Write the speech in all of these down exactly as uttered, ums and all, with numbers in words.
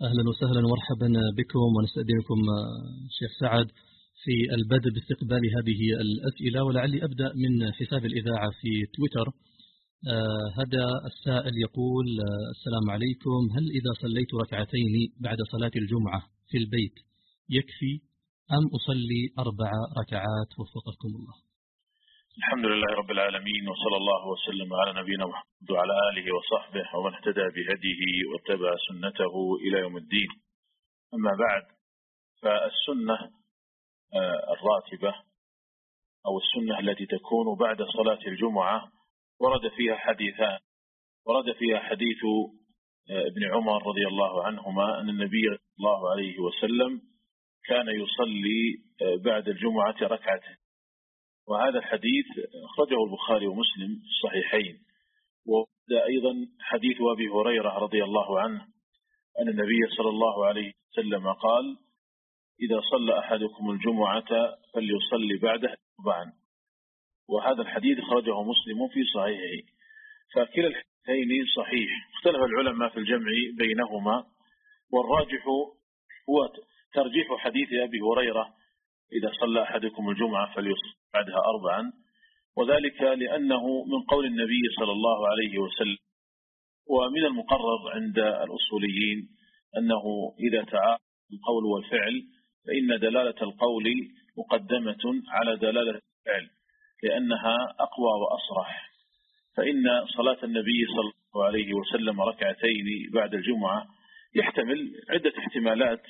أهلا وسهلا ومرحبا بكم، ونستأذنكم شيخ سعد في البدء باستقبال هذه الأسئلة، ولعلي أبدأ من حساب الإذاعة في تويتر. آه هذا السائل يقول: آه السلام عليكم، هل إذا صليت ركعتين بعد صلاة الجمعة في البيت يكفي أم أصلي أربع ركعات وفقكم الله؟ الحمد لله رب العالمين، وصلى الله وسلم على نبينا محمد وعلى آله وصحبه ومن اهتدى بهديه واتبع سنته إلى يوم الدين. أما بعد، فالسنة الراتبة أو السنة التي تكون بعد صلاة الجمعة ورد فيها حديثان. ورد فيها حديث ابن عمر رضي الله عنهما أن النبي صلى الله عليه وسلم كان يصلي بعد الجمعة ركعتين، وهذا الحديث أخرجه البخاري ومسلم في الصحيحين. وورد أيضا حديث أبي هريرة رضي الله عنه أن النبي صلى الله عليه وسلم قال: إذا صلى أحدكم الجمعة فليصلي بعده أربعا. وهذا الحديث أخرجه مسلم في صحيحه. فكلا الحديثين صحيح. اختلف العلماء في الجمع بينهما، والراجح هو ترجيح حديث أبي هريرة: إذا صلى أحدكم الجمعة فليصلي بعدها أربعا، وذلك لأنه من قول النبي صلى الله عليه وسلم. ومن المقرر عند الأصوليين أنه إذا تعارض القول والفعل فإن دلالة القول مقدمة على دلالة الفعل، لأنها أقوى وأصرح. فإن صلاة النبي صلى الله عليه وسلم ركعتين بعد الجمعة يحتمل عدة احتمالات،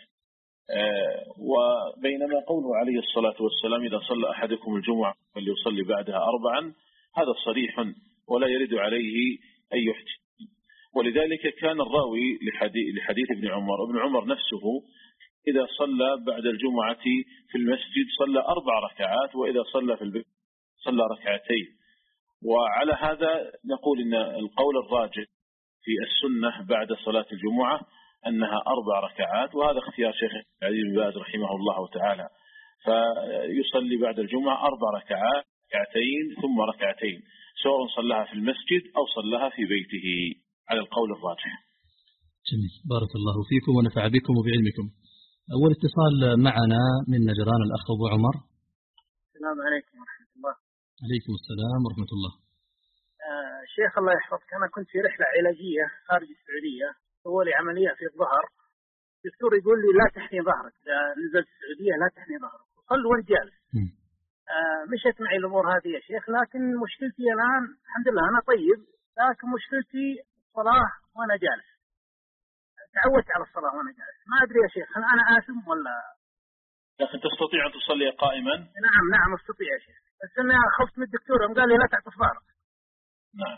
وبينما قوله عليه الصلاة والسلام: إذا صلى أحدكم الجمعة فليصلي بعدها أربعا، هذا صريح ولا يرد عليه أي احتمال. ولذلك كان الراوي لحديث, لحديث ابن عمر ابن عمر نفسه إذا صلى بعد الجمعة في المسجد صلى أربع ركعات، وإذا صلى في البيت صلى ركعتين. وعلى هذا نقول إن القول الراجح في السنة بعد صلاة الجمعة أنها أربع ركعات، وهذا اختيار شيخ عبد بن باز رحمه الله تعالى. فيصلي بعد الجمعة أربع ركعات، ركعتين ثم ركعتين، سواء صلىها في المسجد أو صلىها في بيته، على القول الراجح. جميل، بارك الله فيكم ونفع بكم وبعلمكم. أول اتصال معنا من نجران الأخ أبو عمر. السلام عليكم ورحمة الله. عليكم السلام ورحمة الله. آه شيخ الله يحفظك، أنا كنت في رحلة علاجية خارج السعودية، سووا لي عملية في الظهر. الدكتور يقول لي لا تحني ظهرك، إذا نزلت السعودية لا تحني ظهرك، وصل وانت جالس. آه مشت معي الأمور هذه يا شيخ، لكن مشكلتي الآن الحمد لله أنا طيب، لكن مشكلتي الصلاة وأنا جالس. تعودت على الصلاة وأنا جالس، ما أدري يا شيخ هل أنا آثم ولا؟ لكن تستطيع أن تصلي قائما؟ نعم نعم أستطيع يا شيخ، بس أنا خفت من الدكتور، قال لي لا تعطف ظهرك. نعم،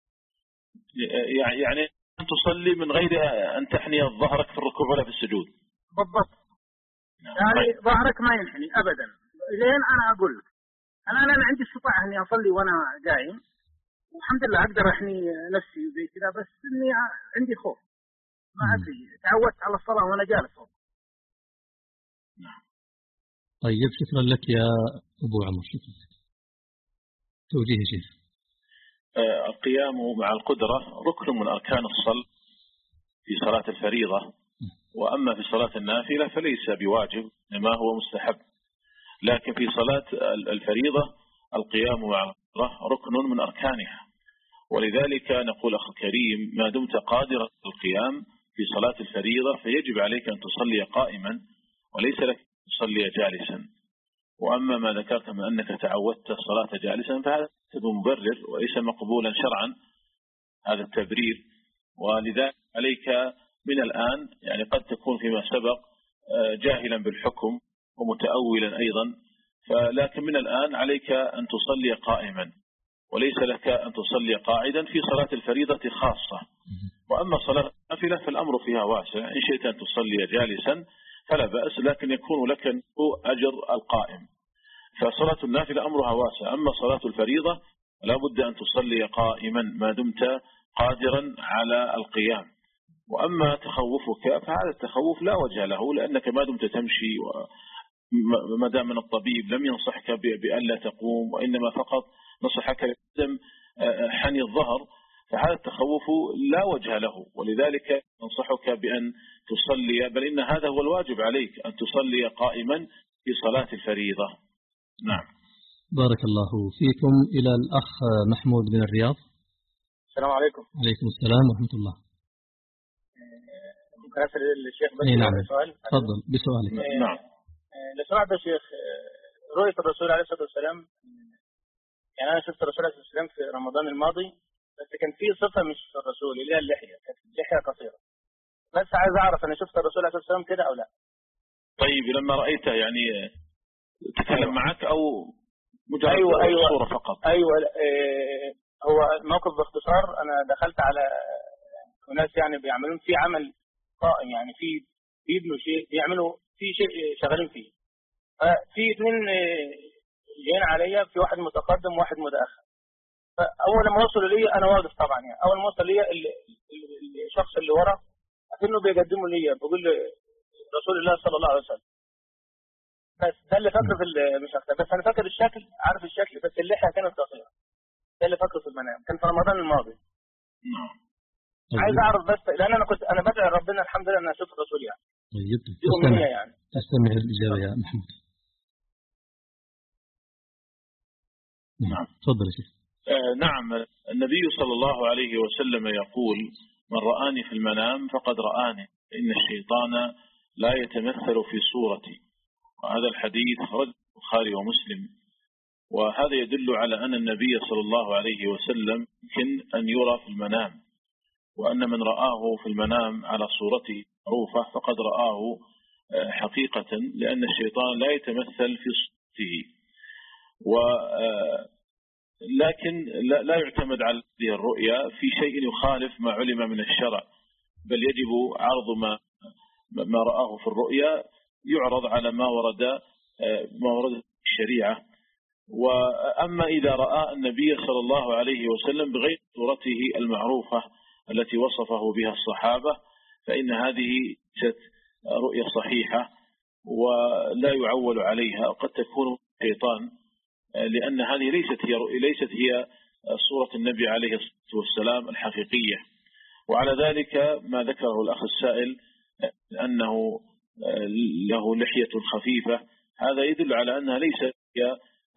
يعني أن تصلي من غير أن تحني ظهرك في الركوع ولا في السجود. بالضبط. يعني نعم. ظهرك ما ينحني أبدا، لين أنا أقول لك أنا أنا عندي استطاعة إني أصلي وأنا قايم، والحمد لله أقدر أحني نفسي زي كذا، بس إني عندي خوف، ما أدري، تعودت على الصلاة وأنا جالس. نعم. طيب، شكرا لك يا أبو عمر، شكرا لك. توجيه شيخ. آه القيام مع القدرة ركن من أركان الصلاة في صلاة الفريضة، وأما في صلاة النافلة فليس بواجب، إنما هو مستحب. لكن في صلاة الفريضة القيام مع القدرة ركن من أركانها، ولذلك نقول أخي الكريم: ما دمت قادرا على القيام في صلاة الفريضة فيجب عليك أن تصلي قائما، وليس لك أن تصلي جالسا. وأما ما ذكرت من أنك تعودت الصلاة جالسا فهذا مبرر وليس مقبولا شرعا، هذا التبرير. ولذلك عليك من الآن، يعني قد تكون فيما سبق جاهلا بالحكم ومتأولا أيضا، فلكن من الآن عليك أن تصلي قائما، وليس لك أن تصلي قاعدا في صلاة الفريضة خاصة. وأما صلاة النافلة فالأمر فيها واسع، إن شئت أن تصلي جالسا فلا بأس، لكن يكون لك أجر القائم. فصلاة النافلة أمرها واسع. أما صلاة الفريضة لا بد أن تصلي قائما ما دمت قادرا على القيام. وأما تخوفك فهذا التخوف لا وجه له، لأنك ما دمت تمشي، وما دام من الطبيب لم ينصحك بأن لا تقوم، وإنما فقط نصحك بعدم حني الظهر، فهذا التخوف لا وجه له، ولذلك أنصحك بأن تصلي، بل إن هذا هو الواجب عليك، أن تصلي قائما في صلاة الفريضة. نعم. بارك الله فيكم. إلى الأخ محمود من الرياض. السلام عليكم. عليكم السلام ورحمة الله. ممكن أسأل الشيخ بس نعم. سؤال؟ تفضل بسؤالك. نعم. لو سمحت يا شيخ، رؤية الرسول عليه الصلاة والسلام، يعني أنا شفت الرسول عليه الصلاة والسلام في رمضان الماضي، بس كان في صفة مش في الرسول اللي هي اللحية، كانت اللحية قصيرة. بس عايز أعرف أنا شفت الرسول عليه الصلاة والسلام كده أو لا. طيب لما رأيته يعني تكلم أيوة. معك أو مجرد أيوة أيوة صورة فقط؟ أيوة. إيه هو موقف باختصار، أنا دخلت على ناس يعني بيعملون في عمل قائم، يعني في بيبنوا شيء، بيعملوا في شيء شغالين فيه. ففي اثنين جايين عليا، في واحد متقدم وواحد متأخر. فأول ما وصلوا لي أنا واقف طبعا، يعني أول ما وصل لي الشخص اللي ورا أكنه بيقدموا لي، بقول لي رسول الله صلى الله عليه وسلم. بس ده اللي فاكره في مش أكتر، بس أنا فاكر الشكل، عارف الشكل، بس اللحية كانت قصيرة. ده اللي فاكره في المنام، كان في رمضان الماضي. عايز أعرف بس، لأن أنا كنت أنا بدعي ربنا الحمد لله أن أشوف الرسول يعني. طيب تستمع يعني. تستمع الإجابة يا محمود. نعم تفضل يا شيخ. آه نعم. النبي صلى الله عليه وسلم يقول: من رآني في المنام فقد رآني، إن الشيطان لا يتمثل في صورتي. وهذا الحديث خرج البخاري ومسلم، وهذا يدل على أن النبي صلى الله عليه وسلم يمكن أن يرى في المنام، وأن من رآه في المنام على صورته معروفة فقد رآه حقيقة، لأن الشيطان لا يتمثل في صورته. و لكن لا يعتمد على هذه الرؤيا في شيء يخالف ما علم من الشرع، بل يجب عرض ما ما رآه في الرؤيا يعرض على ما ورد ما ورد في الشريعة. وأما إذا رأى النبي صلى الله عليه وسلم بغير صورته المعروفة التي وصفه بها الصحابة، فإن هذه ليست رؤية صحيحة ولا يعول عليها، وقد تكون شيطان، لأن هذه ليست هي ليست هي صورة النبي عليه الصلاة والسلام الحقيقية. وعلى ذلك ما ذكره الأخ السائل أنه له لحية خفيفة، هذا يدل على أنها ليست هي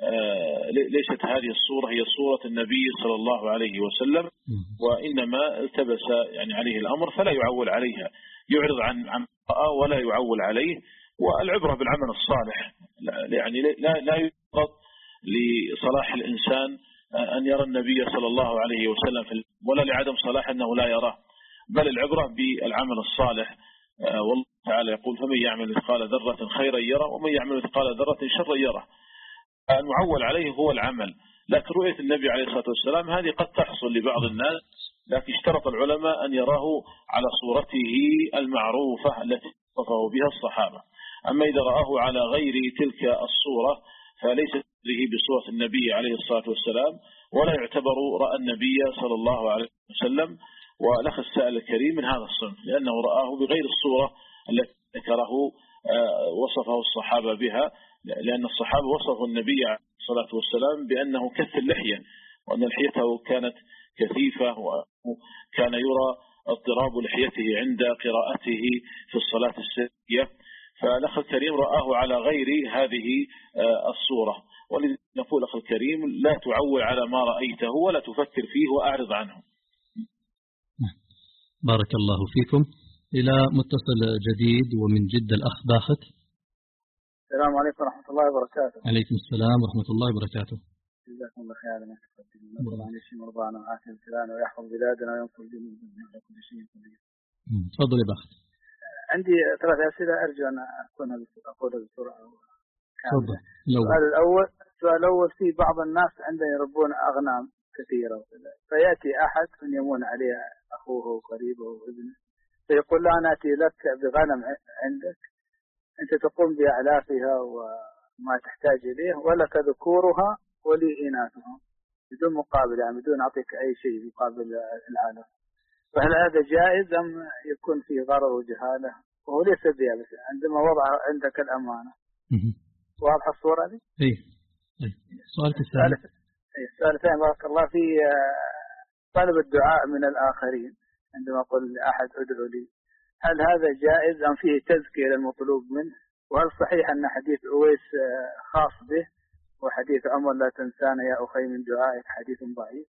ليست هذه الصورة هي صورة النبي صلى الله عليه وسلم، وإنما التبس يعني عليه الأمر فلا يعول عليها، يعرض عن عن ولا يعول عليه. والعبرة بالعمل الصالح، يعني لا لا يفرض لصلاح الإنسان أن يرى النبي صلى الله عليه وسلم، ولا لعدم صلاح أنه لا يراه، بل العبرة بالعمل الصالح. والله تعالى يقول: فمن يعمل مثقال ذرة خيرا يره ومن يعمل مثقال ذرة شرا يره. المعول عليه هو العمل، لكن رؤية النبي عليه الصلاة والسلام هذه قد تحصل لبعض الناس، لكن اشترط العلماء أن يراه على صورته المعروفة التي وصفه بها الصحابة. أما إذا رآه على غير تلك الصورة فليس به بصورة النبي عليه الصلاة والسلام، ولا يعتبر رأى النبي صلى الله عليه وسلم. والأخ السائل الكريم من هذا الصنف، لأنه رآه بغير الصورة التي ذكره وصفه الصحابة بها، لأن الصحابة وصفوا النبي عليه الصلاة والسلام بأنه كث اللحية، وأن لحيته كانت كثيفة، وكان يرى اضطراب لحيته عند قراءته في الصلاة السرية. فالأخ الكريم رآه على غير هذه الصورة، ولذلك نقول أخ الكريم لا تعول على ما رأيته ولا تفكر فيه وأعرض عنه. بارك الله فيكم. إلى متصل جديد ومن جدة الأخ باخت. السلام عليكم ورحمة الله وبركاته. عليكم السلام ورحمة الله وبركاته. جزاكم الله خيرا. نسأل الله أن يشفي مرضانا ويعافي ابتلاءنا ويحفظ بلادنا وينصر ديننا على كل شيء قدير. تفضل يا باخت. عندي ثلاث أسئلة أرجو أن أكون أقولها بسرعة. تفضل. السؤال الأول السؤال الأول في بعض الناس عندهم يربون أغنام كثيرة، فيأتي أحد من يمون عليه أخوه وقريبه وابنه، فيقول له أنا أتي لك بغنم عندك، أنت تقوم بأعلافها وما تحتاج إليه، ولك ذكورها ولي إناثها بدون مقابل، يعني بدون أعطيك أي شيء مقابل العلف. فهل هذا جائز أم يكون فيه ضرر وجهالة؟ وهو ليس بها، بس عندما وضع عندك الأمانة. واضحة الصورة دي؟ إيه. إيه. سؤالك الثاني. السؤال الثاني بارك الله في طلب الدعاء من الآخرين عندما أقول لأحد ادعو لي، هل هذا جائز أم فيه تزكية للمطلوب منه؟ وهل صحيح أن حديث أويس خاص به وحديث عمر لا تنسانا يا أخي من دعائك حديث ضعيف؟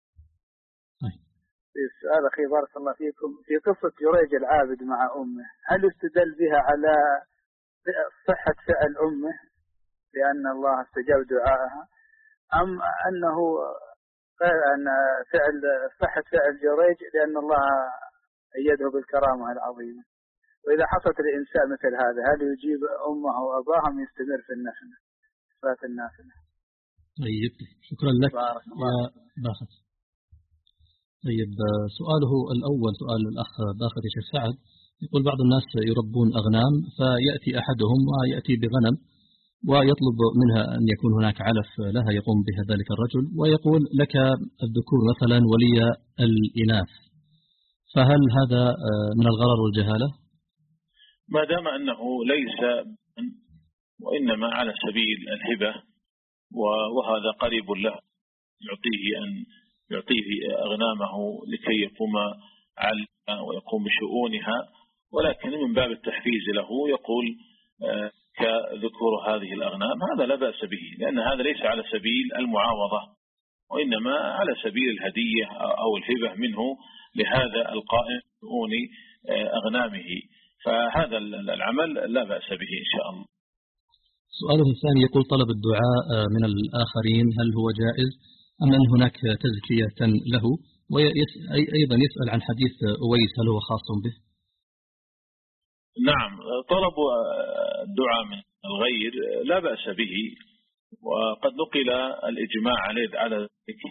السؤال الأخير بارك الله فيكم، في قصة جريج العابد مع أمه، هل استدل بها على صحة فعل أمه لأن الله استجاب دعائها، أم أنه أن فعل صحة فعل جريج لأن الله أيده بالكرامة العظيمة؟ وإذا حصلت الإنسان مثل هذا هل يجيب أمه وأباهم يستمر في النافلة صلاة النافلة؟ طيب شكرا لك يا باخت. طيب سؤاله الأول سؤال الأخ باخت يا شيخ سعد، يقول بعض الناس يربون أغنام فيأتي أحدهم ويأتي بغنم ويطلب منها أن يكون هناك علف لها يقوم بها ذلك الرجل، ويقول لك الذكور مثلا ولي الإناث، فهل هذا من الغرر والجهالة؟ ما دام أنه ليس وإنما على سبيل الهبة وهذا قريب له يعطيه أن يعطيه أغنامه لكي يقوم عليها ويقوم بشؤونها، ولكن من باب التحفيز له يقول كذكور هذه الأغنام، هذا لا بأس به، لأن هذا ليس على سبيل المعاوضة وإنما على سبيل الهدية أو الهبة منه لهذا القائم بشؤون أغنامه، فهذا العمل لا بأس به إن شاء الله. سؤاله الثاني يقول طلب الدعاء من الآخرين هل هو جائز أم أن هناك تزكية له؟ وأيضا يسأل عن حديث أويس هل هو خاص به؟ نعم، طلب الدعاء من الغير لا بأس به، وقد نقل الإجماع على ذلك،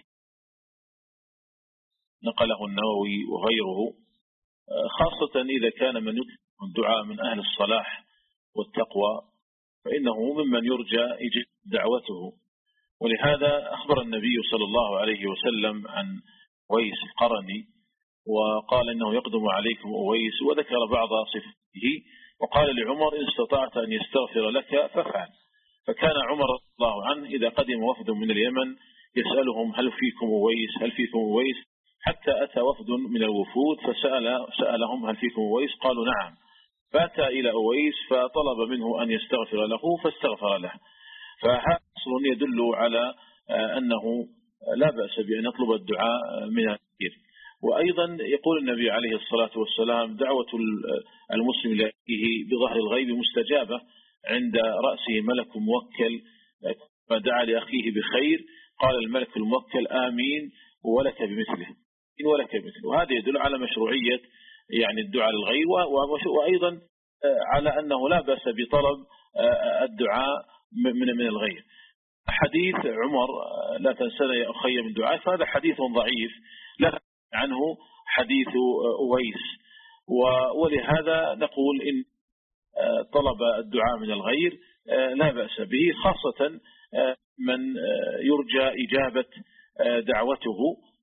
نقله النووي وغيره، خاصة إذا كان من يطلب الدعاء من أهل الصلاح والتقوى فإنه ممن يرجى إجابة دعوته. ولهذا أخبر النبي صلى الله عليه وسلم عن أويس القرني وقال إنه يقدم عليكم أويس، وذكر بعض صفاته وقال لعمر إن استطعت أن يستغفر لك فافعل. فكان عمر رضي الله عنه إذا قدم وفد من اليمن يسألهم هل فيكم أويس هل فيكم أويس، حتى أتى وفد من الوفود فسأل سألهم هل فيكم أويس، قالوا نعم، فأتى إلى أويس فطلب منه أن يستغفر له فاستغفر له. فهذا أصل يدل على أنه لا بأس بأن يطلب الدعاء من الغير. وأيضا يقول النبي عليه الصلاة والسلام دعوة المسلم لأخيه بظهر الغيب مستجابة، عند رأسه ملك موكل فدعا لأخيه بخير قال الملك الموكل آمين ولك بمثله إن ولك بمثله. وهذا يدل على مشروعية يعني الدعاء للغير، وأيضا على أنه لا بأس بطلب الدعاء من من الغير. حديث عمر لا تنسنا يا أخي من دعاء، فهذا حديث ضعيف لا عنه حديث أويس، ولهذا نقول إن طلب الدعاء من الغير لا بأس به، خاصة من يرجى إجابة دعوته،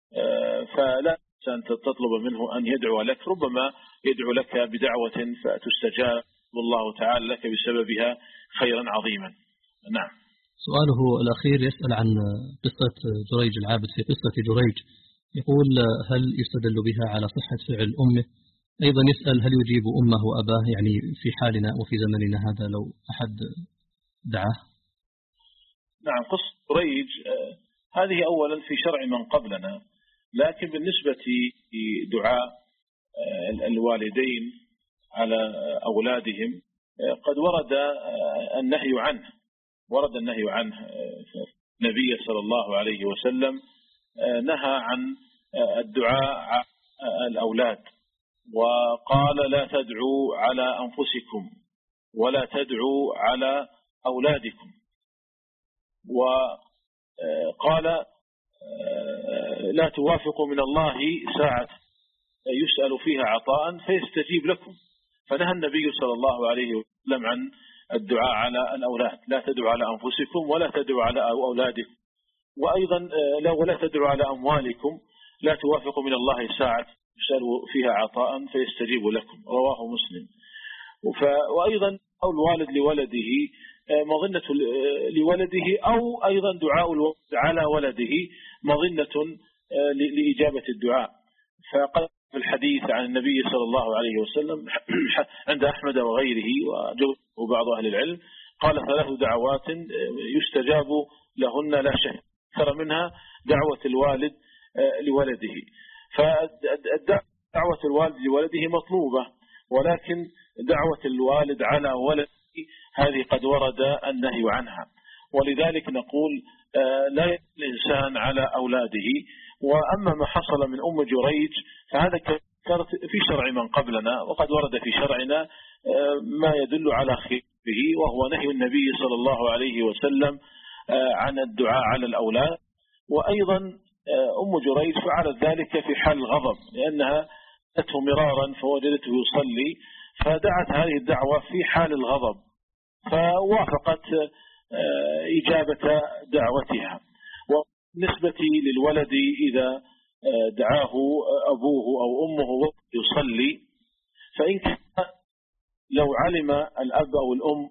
فلا أن تطلب منه أن يدعو لك، ربما يدعو لك بدعوة فتستجاب والله تعالى لك بسببها خيرا عظيما. نعم. سؤاله الأخير يسأل عن قصة جريج العابد. في قصة جريج يقول هل يستدل بها على صحة فعل أمه؟ أيضا يسأل هل يجيب أمه وأباه يعني في حالنا وفي زمننا هذا لو أحد دعاه؟ نعم، قصة جريج هذه أولا في شرع من قبلنا، لكن بالنسبة لدعاء الوالدين على أولادهم قد ورد النهي عنه ورد النهي عنه النبي صلى الله عليه وسلم نهى عن الدعاء على الأولاد، وقال لا تدعوا على أنفسكم ولا تدعوا على أولادكم، وقال لا توافقوا من الله ساعة يسأل فيها عطاء فيستجيب لكم. فنهى النبي صلى الله عليه وسلم عن الدعاء على الأولاد، لا تدعوا على أنفسكم ولا تدعوا على أولادكم، وأيضا لا ولا تدعوا على أموالكم، لا توافقوا من الله ساعة يسأل فيها عطاء فيستجيب لكم، رواه مسلم. وأيضا أو الوالد لولده مظنة لولده، أو أيضا دعاء الوالد على ولده مظنة لإجابة الدعاء. فقد في الحديث عن النبي صلى الله عليه وسلم عند أحمد وغيره وجوزه بعض أهل العلم، قال ثلاث دعوات يستجاب لهن لا شك، أكثر منها دعوة الوالد لولده. فدعوة الوالد لولده مطلوبة، ولكن دعوة الوالد على ولده هذه قد ورد النهي عنها، ولذلك نقول لا يدل الإنسان على أولاده. وأما ما حصل من أم جريج فهذا كانت في شرع من قبلنا، وقد ورد في شرعنا ما يدل على خيره، وهو نهي النبي صلى الله عليه وسلم عن الدعاء على الأولاد. وأيضا أم جريج فعلت ذلك في حال الغضب، لأنها أتته مرارا فوجدته يصلي، فدعت هذه الدعوة في حال الغضب، فوافقت إجابة دعوتها. وبالنسبة للولد إذا دعاه أبوه أو أمه يصلي، فإن كان لو علم الأب أو الأم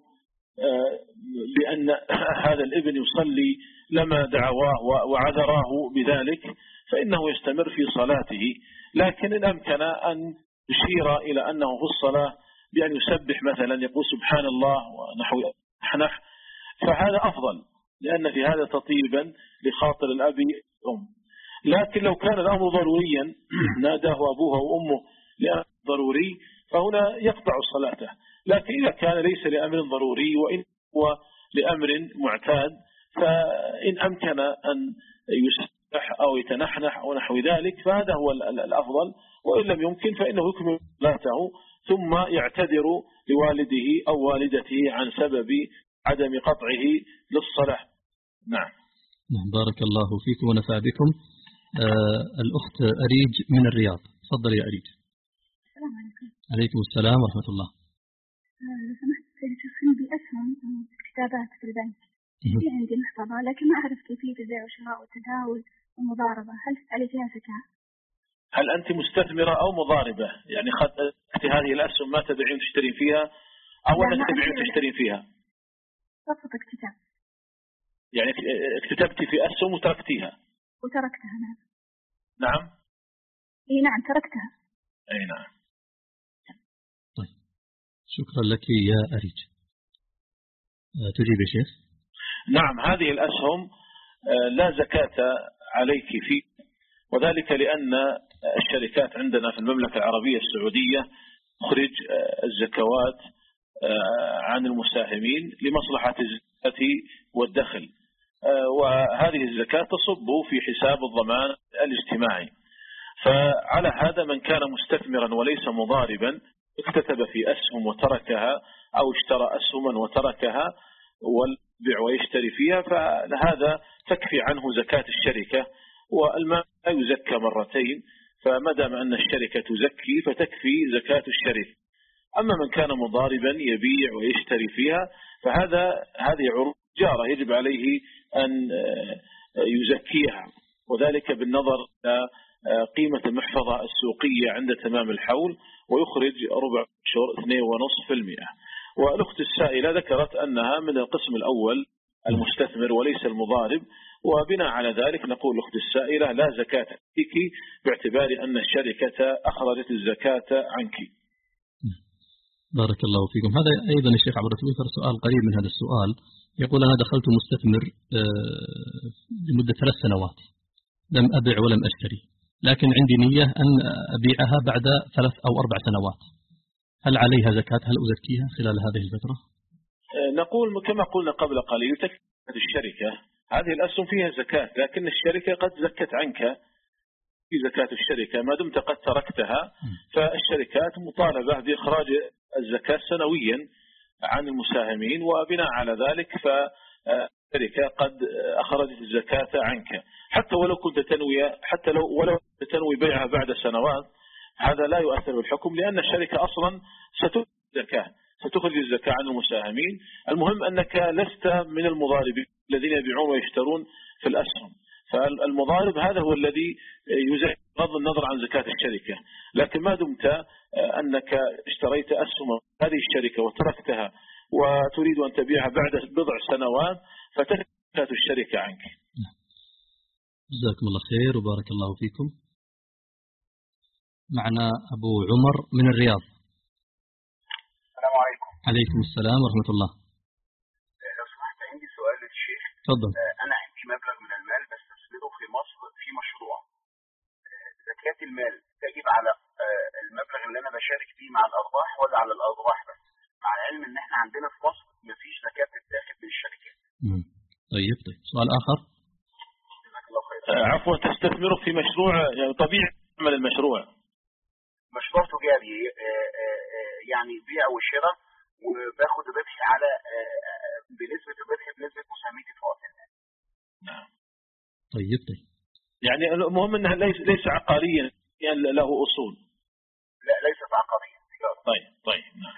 بأن هذا الابن يصلي لما دعواه وعذراه بذلك، فإنه يستمر في صلاته. لكن إن أمكن أن يشير إلى أنه في الصلاة بأن يسبح مثلا، يقول سبحان الله ونحو نحنح، فهذا أفضل، لأن في هذا تطيبا لخاطر الأب والأم. لكن لو كان الأمر ضروريا ناداه أبوه وأمه لأمر ضروري، فهنا يقطع صلاته. لكن إذا كان ليس لأمر ضروري وإن هو لأمر معتاد، فإن أمكن أن يسبح أو يتنحنح أو نحو ذلك فهذا هو الأفضل. وإن لم يمكن فإنه يكمل صلاته ثم يعتذر لوالده أو والدته عن سبب عدم قطعه للصلاة. نعم. بارك الله فيكم ونفع بكم. آه الأخت أريج من الرياض، تفضل يا أريج. السلام عليكم. عليكم السلام ورحمة الله. لو سمحت شيخ، عندي أسهم كتابات في البنك، في عندي محفظة، لكن ما أعرف كيفية البيع والشراء والتداول والمضاربة، هل علي فيها زكاة؟ هل أنت مستثمرة أو مضاربة؟ يعني خدت هذه الأسهم ما تبيعين تشترين فيها أو أنك تبيعين تشترين فيها؟ فقط اكتتاب. يعني اكتتبتي في أسهم وتركتيها؟ وتركتها. نعم. نعم. اي نعم تركتها. اي نعم. طيب شكرا لك يا أريج. تجيب يا شيخ؟ نعم، هذه الأسهم لا زكاة عليك فيه، وذلك لأن الشركات عندنا في المملكة العربية السعودية تخرج الزكوات عن المساهمين لمصلحة الزكاة والدخل، وهذه الزكاة تصب في حساب الضمان الاجتماعي. فعلى هذا من كان مستثمرا وليس مضاربا اكتتب في أسهم وتركها أو اشترى أسهما وتركها والبيع ويشتري فيها، فهذا تكفي عنه زكاة الشركة، والمال لا يزكى مرتين، فمدام أن الشركة تزكي فتكفي زكاة الشركة. أما من كان مضاربا يبيع ويشتري فيها فهذا هذه عروض تجارة يجب عليه أن يزكيها، وذلك بالنظر إلى قيمة المحفظة السوقية عند تمام الحول، ويخرج ربع شهر اثنين ونصف في المئة. والأخت السائلة ذكرت أنها من القسم الأول المستثمر وليس المضارب، وبناء على ذلك نقول الأخت السائلة لا زكاة فيك باعتبار أن الشركة أخرجت الزكاة عنك. بارك الله فيكم. هذا أيضا الشيخ عبر تويتر سؤال قريب من هذا السؤال، يقول أنا دخلت مستثمر لمدة ثلاث سنوات لم أبيع ولم أشتري، لكن عندي نية أن أبيعها بعد ثلاث أو أربع سنوات، هل عليها زكاة؟ هل أزكيها خلال هذه الفترة؟ نقول كما قلنا قبل قليل تكفي الشركة، هذه الأسهم فيها زكاة، لكن الشركة قد زكت عنك في زكاة الشركة ما دمت قد تركتها، فالشركات مطالبة بإخراج الزكاة سنويا عن المساهمين، وبناء على ذلك فالشركة قد أخرجت الزكاة عنك، حتى ولو كنت تنوي حتى لو ولو تنوي بيعها بعد سنوات، هذا لا يؤثر بالحكم، لأن الشركة أصلا ستخرج الزكاة ستخرج الزكاة عن المساهمين. المهم أنك لست من المضاربين الذين يبيعون ويشترون في الأسهم، فالمضارب هذا هو الذي يزكي بغض النظر عن زكاة الشركة. لكن ما دمت أنك اشتريت أسهم هذه الشركة وتركتها وتريد أن تبيعها بعد بضع سنوات فتكفي زكاة الشركة عنك. جزاكم الله خير وبارك الله فيكم. معنا أبو عمر من الرياض. السلام عليكم. عليكم السلام ورحمة الله. لو سمحت عندي سؤال للشيخ. تفضل. أنا عندي مبلغ من المال بستثمره في مصر في مشروع. زكاة المال تجب على المبلغ اللي أنا بشارك فيه مع الأرباح ولا على الأرباح بس؟ مع العلم إن إحنا عندنا في مصر مفيش زكاة بتتاخد من الشركات. طيب طيب سؤال آخر. جزاك الله خير. عفوا، تستثمره في مشروع طبيعي عمل المشروع. مشروع تجاري يعني بيع وشراء وباخد ربح على بنسبة الربح بنسبة مساهمتي في وقت المال. نعم. طيب طيب. يعني المهم انها ليس ليس عقاريا، يعني له اصول. لا ليست عقاريا، تجارة. طيب طيب نعم.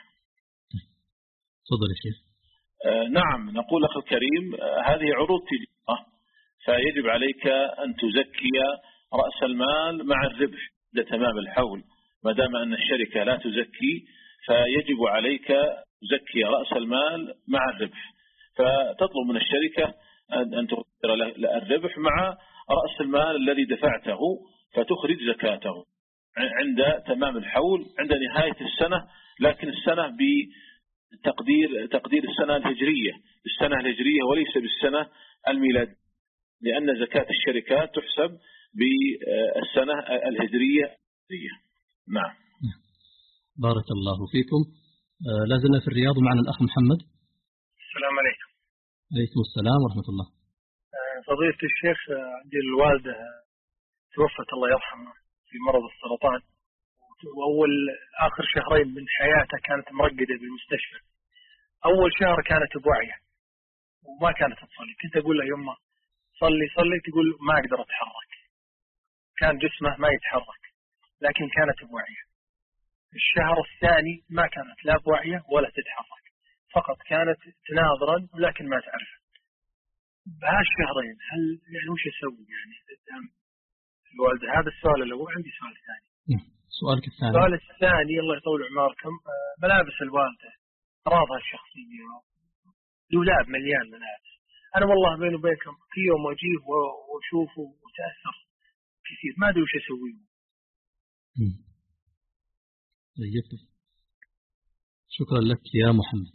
تفضل يا شيخ. آه نعم، نقول اخي الكريم، آه هذه عروض تجارة، فيجب عليك ان تزكي رأس المال مع الربح لتمام الحول. ما دام أن الشركة لا تزكي فيجب عليك تزكي رأس المال مع الربح، فتطلب من الشركة أن تقدر الربح مع رأس المال الذي دفعته، فتخرج زكاته عند تمام الحول عند نهاية السنة، لكن السنة بتقدير تقدير السنة الهجرية، السنة الهجرية وليس بالسنة الميلادية، لأن زكاة الشركات تحسب بالسنة الهجرية. نعم. بارك الله فيكم. آه لازلنا في الرياض ومعنا الأخ محمد. السلام عليكم. عليكم السلام ورحمة الله. آه فضيلة الشيخ، عندي الوالدة توفت الله يرحمها في مرض السرطان، وأول آخر شهرين من حياتها كانت مرقدة بالمستشفى. أول شهر كانت بوعية وما كانت تصلي، كنت أقول لها يما صلي صلي، تقول ما أقدر أتحرك، كان جسمه ما يتحرك لكن كانت بوعية. الشهر الثاني ما كانت لا بوعية ولا تتحرك، فقط كانت تناظرا لكن ما تعرف. بهالشهرين هل يعني وش أسوي يعني قدام الوالدة؟ هذا السؤال الأول. عندي سؤال ثاني. سؤالك الثاني. السؤال الثاني الله يطول عمركم، ملابس الوالدة، أراضها الشخصية، دولاب مليان ملابس. أنا والله بيني وبينكم في يوم أجيه وأشوفه وتأثر كثير، ما أدري وش أسوي. طيب شكرا لك يا محمد.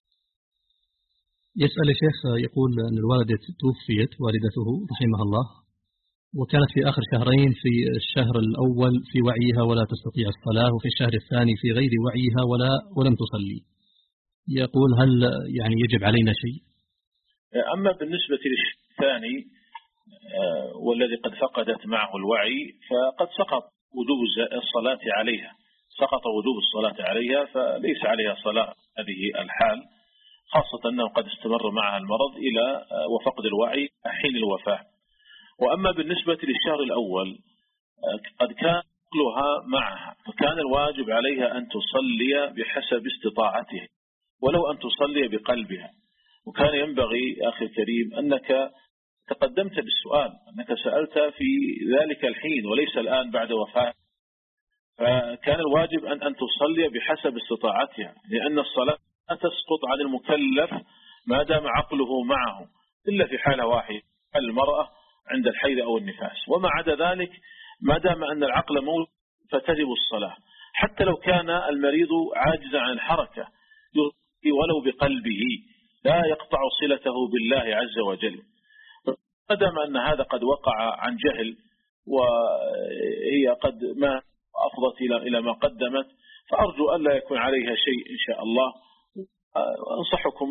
يسأل الشيخ، يقول أن الوالدة توفيت والدته رحمها الله، وكانت في آخر شهرين، في الشهر الأول في وعيها ولا تستطيع الصلاة، وفي الشهر الثاني في غير وعيها ولا ولم تصلي. يقول هل يعني يجب علينا شيء؟ أما بالنسبة للشيء الثاني والذي قد فقدت معه الوعي، فقد سقط وجوب الصلاة عليها، سقط وجوب الصلاة عليها، فليس عليها صلاة هذه الحال، خاصة أنه قد استمر معها المرض إلى وفقد الوعي حين الوفاة. وأما بالنسبة للشهر الأول قد كان عقلها معها، فكان الواجب عليها أن تصلي بحسب استطاعتها ولو أن تصلي بقلبها. وكان ينبغي أخي الكريم أنك تقدمت بالسؤال، أنك سألت في ذلك الحين وليس الآن بعد وفاة، فكان الواجب أن أن تصلي بحسب استطاعتها، لأن الصلاة تسقط عن المكلف ما دام عقله معه، إلا في حالة واحدة، حال المرأة عند الحيض أو النفاس، وما عدا ذلك ما دام أن العقل موجود فتجب الصلاة، حتى لو كان المريض عاجزا عن الحركة ولو بقلبه، لا يقطع صلته بالله عز وجل. ما دام أن هذا قد وقع عن جهل وهي قد ما أفضت إلى إلى ما قدمت، فأرجو ألا يكون عليها شيء إن شاء الله. أنصحكم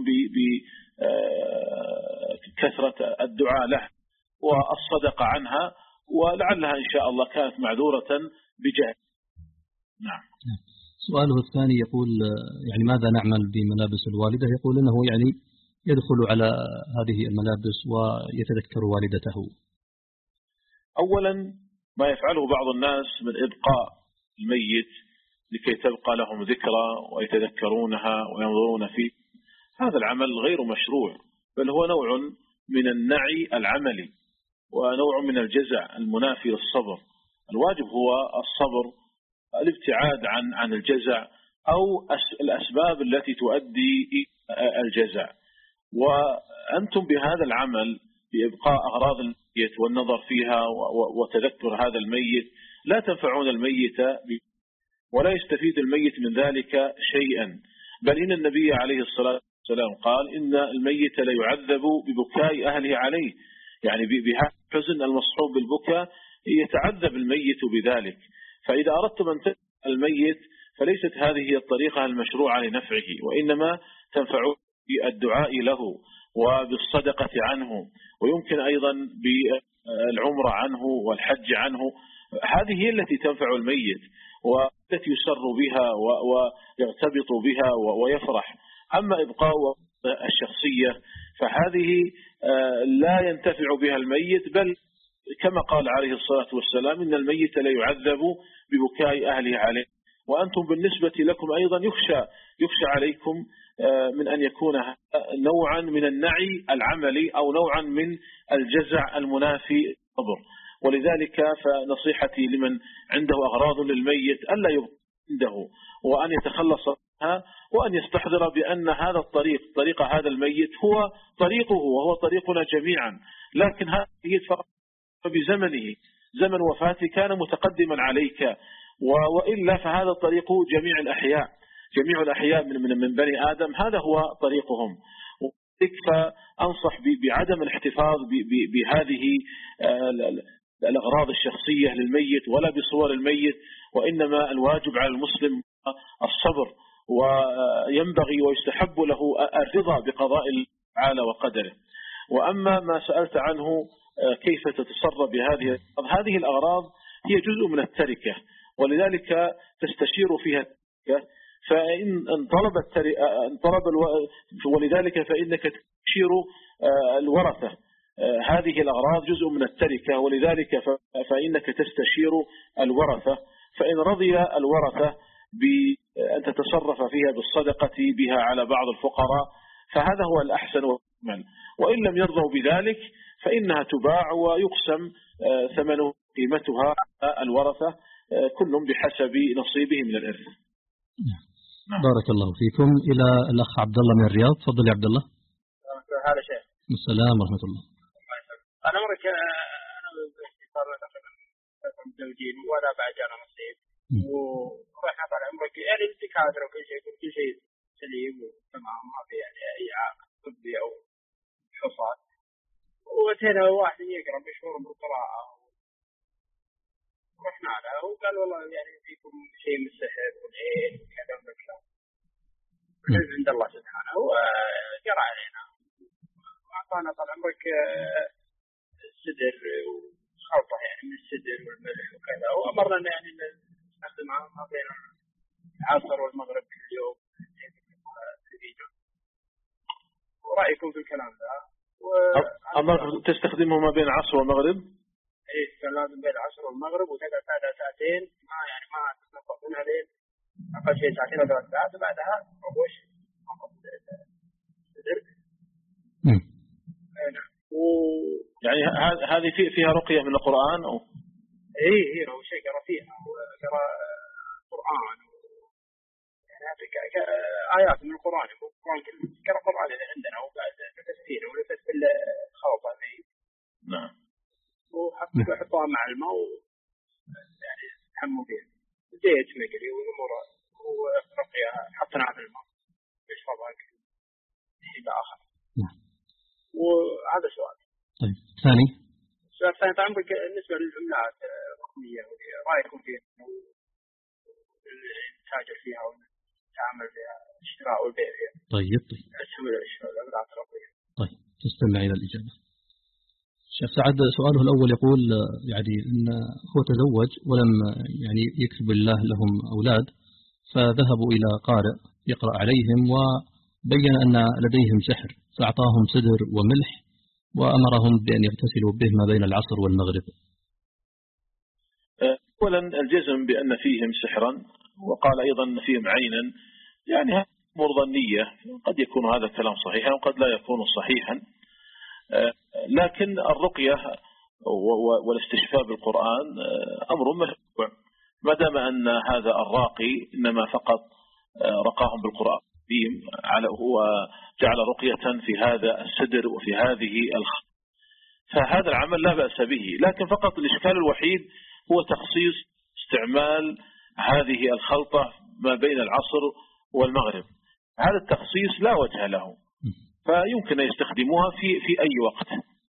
بكثرة الدعاء له والصدقة عنها، ولعلها إن شاء الله كانت معذورة بجهل. نعم. سؤاله الثاني يقول يعني ماذا نعمل بملابس الوالدة؟ يقول إنه يعني يدخل على هذه الملابس ويتذكر والدته. أولا ما يفعله بعض الناس من إبقاء الميت لكي تبقى لهم ذكرى ويتذكرونها وينظرون فيه، هذا العمل غير مشروع، بل هو نوع من النعي العملي ونوع من الجزع المنافي للصبر. الواجب هو الصبر، الابتعاد عن عن الجزع أو الأسباب التي تؤدي إلى الجزع. وأنتم بهذا العمل بإبقاء أغراض والنظر فيها وتذكر هذا الميت لا تنفعون الميت ولا يستفيد الميت من ذلك شيئا، بل إن النبي عليه الصلاة والسلام قال إن الميت لا يعذب ببكاء أهله عليه، يعني بهذا الحزن المصحوب بالبكاء يتعذب الميت بذلك. فإذا أردتم أن تنفع الميت فليست هذه هي الطريقة المشروعة لنفعه، وإنما تنفعون بالدعاء له وبالصدقة عنه، ويمكن أيضا بالعمرة عنه والحج عنه. هذه هي التي تنفع الميت والتي يسر بها ويغتبط بها ويفرح. أما إبقاء الشخصية فهذه لا ينتفع بها الميت، بل كما قال عليه الصلاة والسلام إن الميت لا يعذب ببكاء أهله عليه. وأنتم بالنسبة لكم أيضا يخشى يخشى عليكم من أن يكون نوعا من النعي العملي أو نوعا من الجزع المنافي الصبر. ولذلك فنصيحتي لمن عنده أغراض للميت ألا يبقى عنده، وأن يتخلص منها، وأن يستحضر بأن هذا الطريق طريق هذا الميت هو طريقه وهو طريقنا جميعا، لكن هذا الميت فقط بزمنه، زمن وفاته كان متقدما عليك، وإلا فهذا طريق جميع الأحياء، جميع الأحياء من من بني آدم هذا هو طريقهم. فأنصح بعدم الاحتفاظ بهذه الأغراض الشخصية للميت ولا بصور الميت، وإنما الواجب على المسلم الصبر، وينبغي ويستحب له الرضا بقضاء الله تعالى وقدره. وأما ما سألت عنه كيف تتصرف بهذه هذه الأغراض هي جزء من التركة، ولذلك تستشير فيها التركة، فإن طلب ان طلب ولذلك فإنك تستشير الورثة. هذه الأغراض جزء من التركة، ولذلك فإنك تستشير الورثة، فإن رضي الورثة بأن تتصرف فيها بالصدقة بها على بعض الفقراء فهذا هو الأحسن والأكمل، وإن لم يرضوا بذلك فإنها تباع ويقسم ثمن قيمتها الورثة كل بحسب نصيبه من الإرث. بارك الله فيكم. إلى الأخ عبد الله من الرياض، تفضل يا عبد الله. هذا شيء. السلام ورحمة الله. أنا مرك أنا صار تقريبا متزوجين ولا بعد أنا نصيب ورحنا طال عمرك يعني الدكاترة وكل شيء كل شيء سليم وتمام، ما في يعني أي عائق طبي أو فحوصات. وأتينا واحد يقرأ مشهور بالقراءة رحنا له وقال والله يعني فيكم شيء من السحر والعين وكذا وكذا عند الله سبحانه، وقرأ علينا وأعطانا طال عمرك السدر وخلطة يعني من السدر والملح وكذا، وأمرنا يعني نستخدمها ما بين العصر والمغرب كل يوم. ورأيكم في الكلام ذا؟ أمر تستخدمه ما بين العصر والمغرب؟ إيه كان لازم بين العصر والمغرب، وتقعد بعدها ساعتين ما يعني ما تتنفض منها لين أقل شيء ساعتين أو ثلاث ساعات، وبعدها روش نقض السدر. يعني هذه في فيها رقية من القرآن أو؟ إيه إيه هو شيء قرأ فيها وقرأ قرآن يعني آيات من القرآن، القرآن قرأ قرآن عندنا وقاعد تفسيره ولفت بالخلطة ذي. نعم. وحطوها مع الماء يعني تحموا فيها زيت مقلي والأمور ورقيها حطيناها في الماء يشربها شيء آخر. وهذا سؤال. طيب ثاني. السؤال الثاني طبعا بالنسبة للعملات الرقمية رأيكم فيها التاجر فيها والتعامل فيها الشراء والبيع فيها. طيب طيب. السهولة للشراء العملات الرقمية. طيب تستمع إلى الإجابة. شيخ سعد سؤاله الأول يقول يعني أن هو تزوج ولم يعني يكتب الله لهم أولاد، فذهبوا إلى قارئ يقرأ عليهم وبين أن لديهم سحر، فأعطاهم سدر وملح وأمرهم بأن يغتسلوا به ما بين العصر والمغرب. أولا الجزم بأن فيهم سحرا، وقال أيضا أن فيهم عينا، يعني أمور ظنية، قد يكون هذا الكلام صحيحا وقد لا يكون صحيحا، لكن الرقية والاستشفاء بالقرآن أمر مشروع، ما دام أن هذا الراقي إنما فقط رقاهم بالقرآن على هو جعل رقية في هذا السدر وفي هذه الخ فهذا العمل لا بأس به، لكن فقط الإشكال الوحيد هو تخصيص استعمال هذه الخلطة ما بين العصر والمغرب. هذا التخصيص لا وجه له، فيمكن أن يستخدموها في في أي وقت.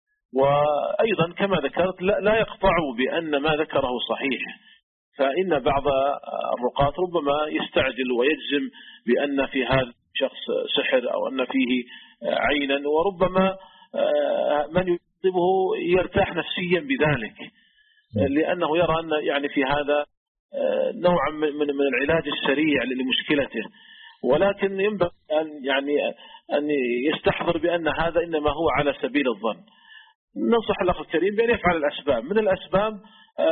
وأيضا كما ذكرت لا يقطع بأن ما ذكره صحيح، فإن بعض الرقاة ربما يستعجل ويجزم بأن في هذا شخص سحر أو أن فيه عينا، وربما من يطلبه يرتاح نفسيا بذلك، لأنه يرى أن يعني في هذا نوعا من من العلاج السريع لمشكلته، ولكن ينبغي أن يعني أن يستحضر بأن هذا إنما هو على سبيل الظن. ننصح الأخ الكريم بأن يفعل الأسباب. من الأسباب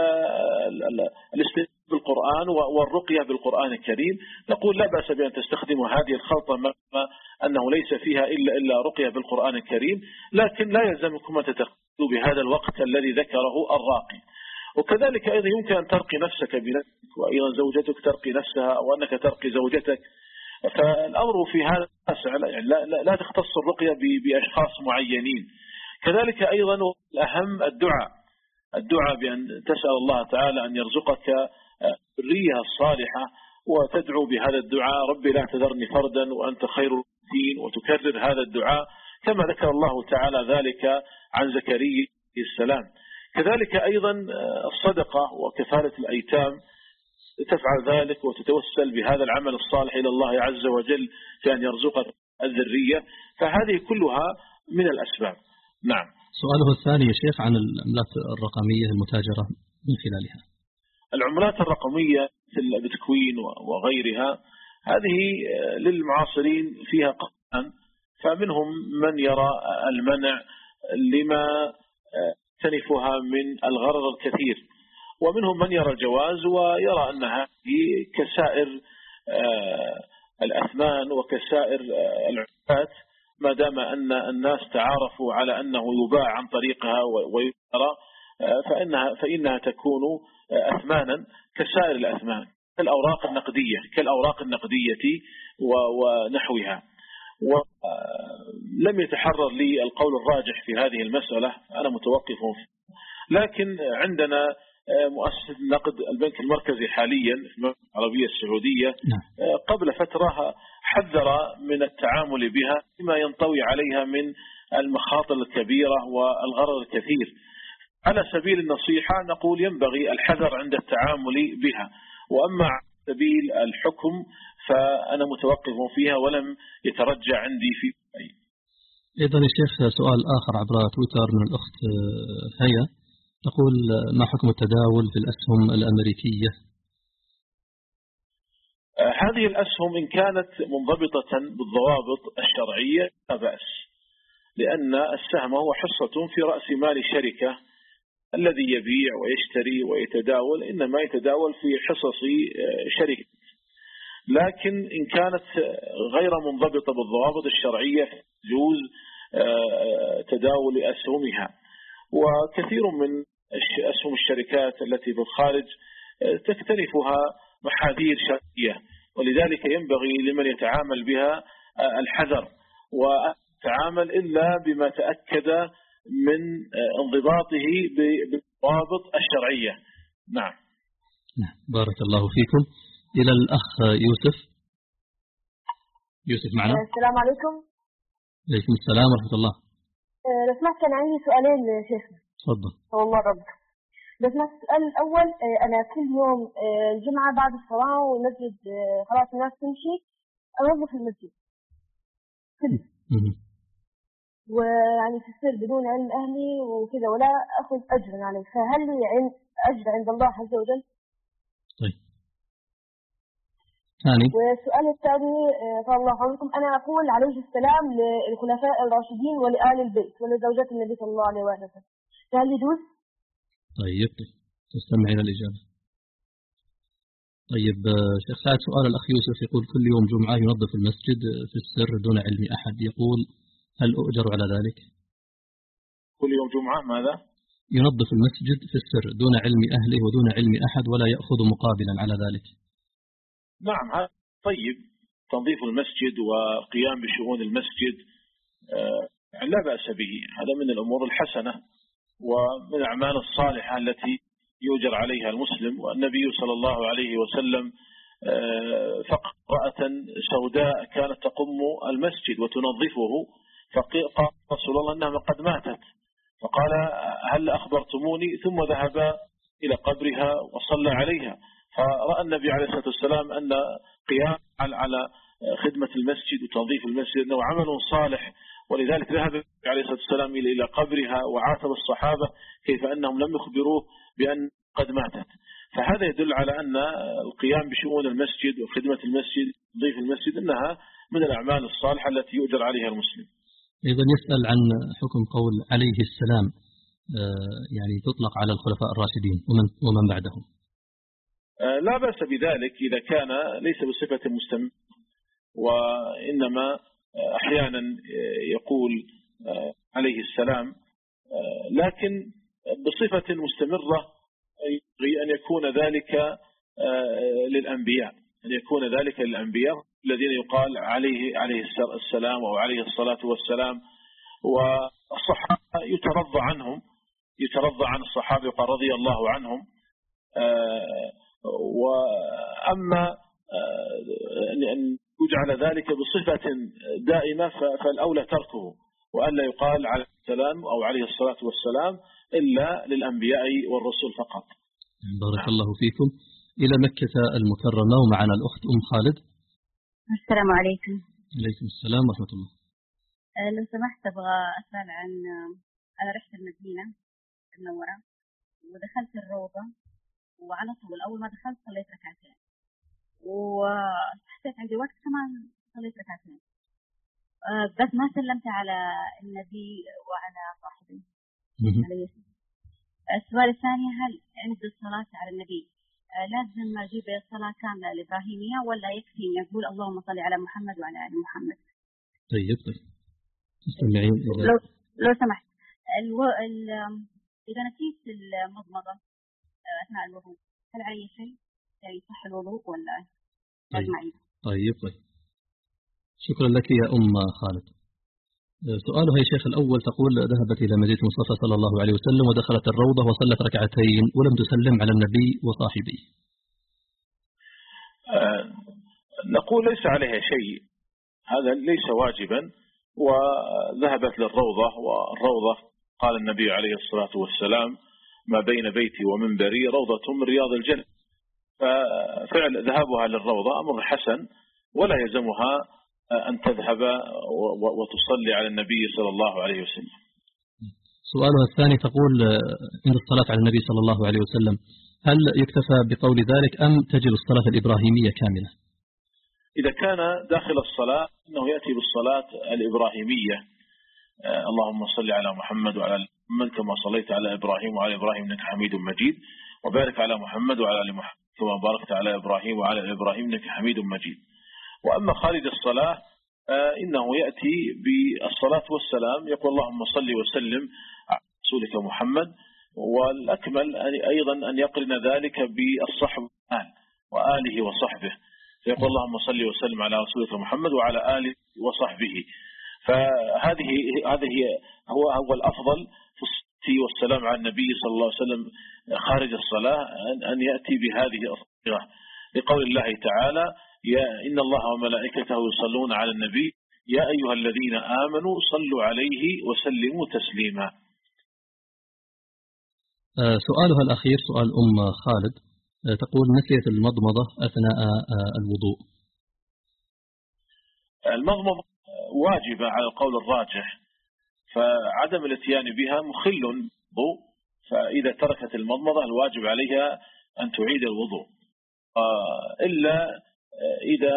الاستدلال بالقرآن والرقية بالقرآن الكريم. نقول لا بأس بأن تستخدموا هذه الخلطة ما أنه ليس فيها إلا إلا رقية بالقرآن الكريم، لكن لا يلزمكم أن تتخذوا بهذا الوقت الذي ذكره الراقي. وكذلك أيضا يمكن أن ترقي نفسك بنفسك، وأيضا زوجتك ترقي نفسها، أو أنك ترقي زوجتك. فالأمر في هذا يعني لا, لا, لا تختص الرقية بأشخاص معينين. كذلك أيضا الأهم الدعاء الدعاء بأن تسأل الله تعالى أن يرزقك الذرية الصالحة، وتدعو بهذا الدعاء: ربي لا تذرني فردا وأنت خير الوارثين، وتكرر هذا الدعاء كما ذكر الله تعالى ذلك عن زكريا السلام. كذلك أيضا الصدقة وكفالة الأيتام، تفعل ذلك وتتوسل بهذا العمل الصالح إلى الله عز وجل في أن يرزقك الذرية. فهذه كلها من الأسباب. نعم. سؤاله الثاني يا شيخ عن العملات الرقمية المتاجرة من خلالها. العملات الرقمية مثل البيتكوين وغيرها هذه للمعاصرين فيها قطعا، فمنهم من يرى المنع لما تنفها من الغرر الكثير، ومنهم من يرى الجواز ويرى أنها كسائر الأثمان وكسائر العملات، ما دام أن الناس تعارفوا على أنه يباع عن طريقها ويرى، فإنها, فإنها تكون أثمانا كسائر الأثمان كالأوراق النقدية كالأوراق النقدية ونحوها. ولم يتحرر لي القول الراجح في هذه المسألة، أنا متوقف فيه. لكن عندنا مؤسسة النقد البنك المركزي حاليا في المملكة العربية السعودية قبل فترة حذر من التعامل بها بما ينطوي عليها من المخاطر الكبيرة والغرر الكثير. على سبيل النصيحة نقول ينبغي الحذر عند التعامل بها، وأما على سبيل الحكم فأنا متوقف فيها ولم يترجع عندي في أي. أيضا يا شيخ سؤال آخر عبر تويتر من الأخت هيا تقول: ما حكم التداول في الأسهم الأمريكية؟ هذه الأسهم إن كانت منضبطة بالضوابط الشرعية لا بأس، لأن السهم هو حصة في رأس مال شركة، الذي يبيع ويشتري ويتداول إنما يتداول في حصص شركة. لكن إن كانت غير منضبطة بالضوابط الشرعية يجوز تداول أسهمها. وكثير من أسهم الشركات التي في الخارج تكتنفها محاذير شرعية، ولذلك ينبغي لمن يتعامل بها الحذر، وتعامل إلا بما تأكد من انضباطه بالضوابط الشرعية. نعم. بارك الله فيكم. إلى الأخ يوسف. يوسف معنا. السلام عليكم. عليكم السلام ورحمة الله. لو سمحت كان عندي سؤالين شيخنا. تفضل. والله رب. بس السؤال الأول، أنا كل يوم الجمعة بعد الصلاة والمسجد خلاص الناس تمشي أنظف المسجد كله، ويعني في السر بدون علم أهلي وكذا، ولا أخذ أجرا عليه، فهل لي أجر عند الله عز وجل؟ طيب. ثاني. والسؤال الثاني قال الله عنكم: أنا أقول عليه السلام للخلفاء الراشدين ولآل البيت ولزوجات النبي صلى الله عليه وسلم، فهل يجوز؟ طيب تستمع إلى الإجابة. طيب شيخ سعد، سؤال الأخ يوسف يقول: كل يوم جمعة ينظف المسجد في السر دون علم أحد، يقول هل أؤجر على ذلك؟ كل يوم جمعة ماذا؟ ينظف المسجد في السر دون علم أهله ودون علم أحد ولا يأخذ مقابلا على ذلك. نعم هذا طيب، تنظيف المسجد وقيام بشؤون المسجد لا بأس به، هذا من الأمور الحسنة ومن الأعمال الصالحة التي يؤجر عليها المسلم. والنبي صلى الله عليه وسلم فقرأة سوداء كانت تقم المسجد وتنظفه، فقال رسول الله أنها قد ماتت، فقال هل أخبرتموني؟ ثم ذهب إلى قبرها وصلى عليها. فرأى النبي عليه الصلاة والسلام أن قيام على خدمة المسجد وتنظيف المسجد أنه عمل صالح، ولذلك ذهب عليه الصلاة والسلام إلى قبرها وعاتب الصحابة كيف أنهم لم يخبروه بأن قد ماتت. فهذا يدل على أن القيام بشؤون المسجد وخدمة المسجد وتنظيف المسجد أنها من الأعمال الصالحة التي يؤجر عليها المسلم. أيضا يسأل عن حكم قول عليه السلام، يعني تطلق على الخلفاء الراشدين ومن, ومن بعدهم. لا بأس بذلك إذا كان ليس بصفة مستمرة، وإنما أحيانا يقول عليه السلام، لكن بصفة مستمرة ينبغي أن يكون ذلك للأنبياء، أن يكون ذلك للأنبياء الذين يقال عليه عليه السلام أو عليه الصلاة والسلام. والصحابة يترضى عنهم، يترضى عن الصحابة يقال رضي الله عنهم. وأما أن يجعل ذلك بصفة دائمة فالأولى تركه، وأن لا يقال عليه السلام أو عليه الصلاة والسلام إلا للأنبياء والرسل فقط. بارك الله فيكم. إلى مكة المكرمة ومعنا الأخت أم خالد. السلام عليكم. عليكم السلام ورحمة الله. لو سمحت أبغى أسأل عن، أنا رحت المدينة المنورة ودخلت الروضة، وعلى طول أول ما دخلت صليت ركعتين، وحسيت عندي وقت كمان صليت ركعتين، بس ما سلمت على النبي وعلى صاحبي عليه السلام. السؤال الثاني، هل عند الصلاة على النبي لازم أجيب الصلاة كاملة الإبراهيمية ولا يكفي أن يقول اللهم صل على محمد وعلى آل محمد؟ طيب طيب تستمعين إلى لو, لو سمحت، الو... ال... إذا نسيت المضمضة أثناء الوضوء هل علي شيء؟ يعني صح الوضوء ولا لازم أعيد؟ طيب طيب شكرا لك يا أم خالد. سؤالها يا شيخ الأول، تقول ذهبت إلى مدينة المصطفى صلى الله عليه وسلم ودخلت الروضة وصلت ركعتين ولم تسلم على النبي وصاحبه. أه نقول ليس عليها شيء، هذا ليس واجبا، وذهبت للروضة، والروضة قال النبي عليه الصلاة والسلام ما بين بيتي ومنبري روضة من رياض الجنة، ففعل ذهابها للروضة أمر حسن، ولا يلزمها أن تذهب وتصلي على النبي صلى الله عليه وسلم. سؤالها الثاني، تقول عند الصلاة على النبي صلى الله عليه وسلم هل يكتفى بقول ذلك أم تجب الصلاة الإبراهيمية كاملة؟ إذا كان داخل الصلاة أنه يأتي بالصلاة الإبراهيمية، اللهم صل على محمد وعلى آل محمد كما صليت على إبراهيم وعلى إبراهيم إنك حميد مجيد، وبارك على محمد وعلى آل محمد كما باركت على إبراهيم وعلى آل إبراهيم إنك حميد مجيد. وأما خارج الصلاة إنه يأتي بالصلاة والسلام، يقول اللهم صل وسلم على رسولك محمد، والأكمل أيضا أن يقرن ذلك بالصحب وآله وصحبه، فيقول اللهم صل وسلم على رسولك محمد وعلى آله وصحبه. فهذه هذه هو هو الأفضل في الصلاة والسلام على النبي صلى الله عليه وسلم خارج الصلاة أن يأتي بهذه الصيغة، لقول الله تعالى يا إن الله وملائكته يصلون على النبي يا أيها الذين آمنوا صلوا عليه وسلموا تسليما. سؤالها الأخير سؤال أم خالد، تقول نسيت المضمضة أثناء الوضوء. المضمضة واجبة على القول الراجح، فعدم الاتيان بها مخل بالوضوء، فإذا تركت المضمضة الواجب عليها أن تعيد الوضوء، إلا إذا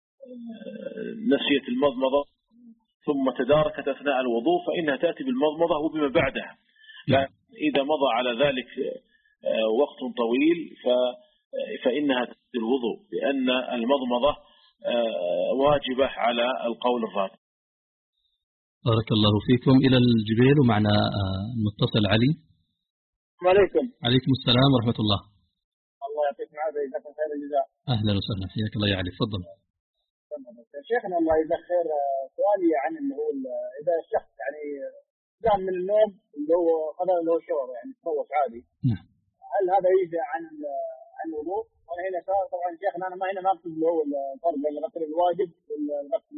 نسيت المضمضة ثم تداركت أثناء الوضوء فإنها تأتي بالمضمضة وبما بعدها. لا إذا مضى على ذلك وقت طويل فإنها تأتي الوضوء، لأن المضمضة واجبة على القول الراجح. بارك الله فيكم. إلى الجبيل ومعنا المتصل علي. عليكم. عليكم السلام ورحمة الله. الله يعطيك العافية، جزاكم خير الجزاء. أهلا وسهلا، حياك الله يا علي، تفضل. شيخنا الله يجزاك خير، سؤالي عن اللي هو إذا الشخص يعني قام من النوم اللي هو هذا اللي هو شاور يعني تروش عادي. نعم. هل هذا يجزي عن عن الوضوء؟ وانا هنا طبعا شيخنا انا ما هنا ما اقصد اللي هو الفرق بين الغسل الواجب والغسل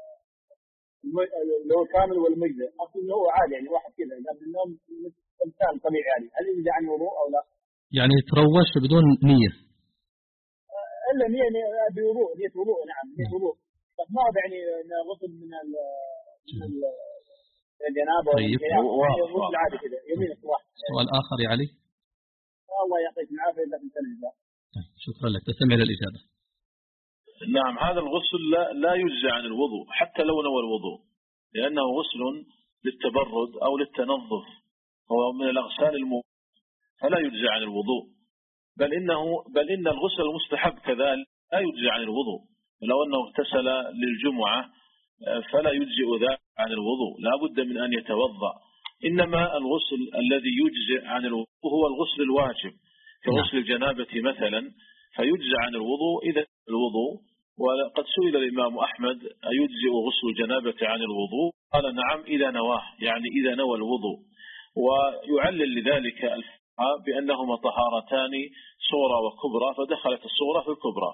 اللي هو كامل والمجزئ، اقصد انه هو عادي يعني واحد كذا قبل النوم مثال طبيعي عادي، هل يجزي عن الوضوء او لا؟ يعني تروش بدون نية؟ الا نية بوضوء، نية وضوء. نعم نية وضوء، بس ما يعني غسل من من الجنابه ولا غسل عادي كذا يمين الصباح. سؤال اخر يا علي. الله يعطيك العافيه اذا كنت نجزا. شكرا لك، تستمع للاجابه. نعم، هذا الغسل لا, لا يجزي عن الوضوء حتى لو نوى الوضوء، لأنه غسل للتبرد أو للتنظف، هو من الأغسال المباحة فلا يجزي عن الوضوء، بل إنه بل إن الغسل المستحب كذلك لا يجزي عن الوضوء، ولو أنه اغتسل للجمعة فلا يجزئ ذلك عن الوضوء، لا بد من أن يتوضأ. إنما الغسل الذي يجزئ عن الوضوء هو الغسل الواجب كغسل الجنابة مثلا، فيجزى عن الوضوء إذا الوضوء. وقد سئل الإمام أحمد أيجزئ غسل الجنابة عن الوضوء؟ قال نعم إذا نواه، يعني إذا نوى الوضوء. ويعلل لذلك الفقهاء بأنهما طهارتان صغرى وكبرى، فدخلت الصغرى في الكبرى.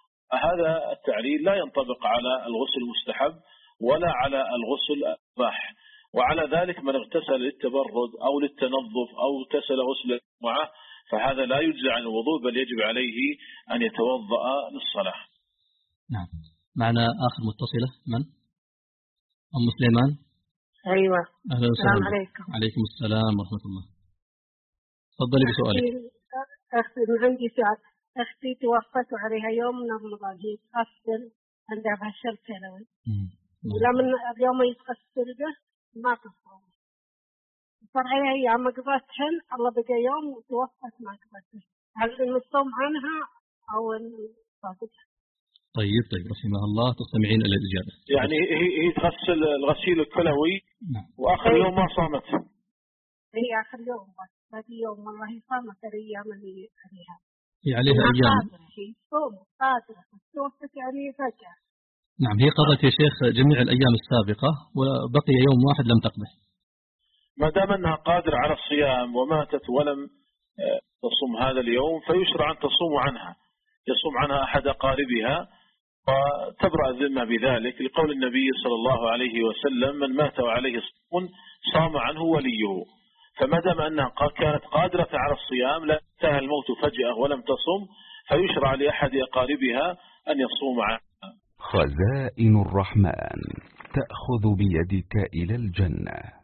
هذا التعليل لا ينطبق على الغسل المستحب ولا على الغسل المباح. وعلى ذلك من اغتسل للتبرد أو للتنظف أو اغتسل غسل الجمعة فهذا لا يجزى عن الوضوء، بل يجب عليه أن يتوضأ للصلاة. نعم. معنا آخر متصلة من؟ أم سليمان. أيوة. أهلا وسهلا. السلام عليكم. عليكم السلام ورحمة الله. تفضلي بسؤالك. أختي عندي سؤال. أختي توفت وعليها يوم من رمضان، هي تغسل عندها بهالشر كلوي، ولما اليوم يتغسل به ما تصوم، صار عليها أيام قضتهن، الله بقى يوم وتوفت ما قضتهن، هل نصوم عنها أو نصادقها؟ طيب طيب رحمها الله، تستمعين إلى الإجابة. يعني هي هي تغسل الغسيل الكلوي. نعم. وآخر يوم ما صامت. هي آخر يوم بس، هذه يوم والله صامت الأيام اللي عليها. هي عليها أيام. قادرة هي صوم قادرة، توفت يعني فجأة. نعم، هي قضت يا شيخ جميع الأيام السابقة وبقي يوم واحد لم تقضه. ما دام أنها قادرة على الصيام وماتت ولم تصوم هذا اليوم فيشرع أن تصوم عنها، يصوم عنها أحد أقاربها وتبرأ الذمة بذلك، لقول النبي صلى الله عليه وسلم من مات وعليه صوم صام عنه وليه. فما دام أنها كانت قادرة على الصيام لا انتهى الموت فجأة ولم تصم فيشرع لأحد أقاربها أن يصوم عنها. خزائن الرحمن تأخذ بيدك إلى الجنة.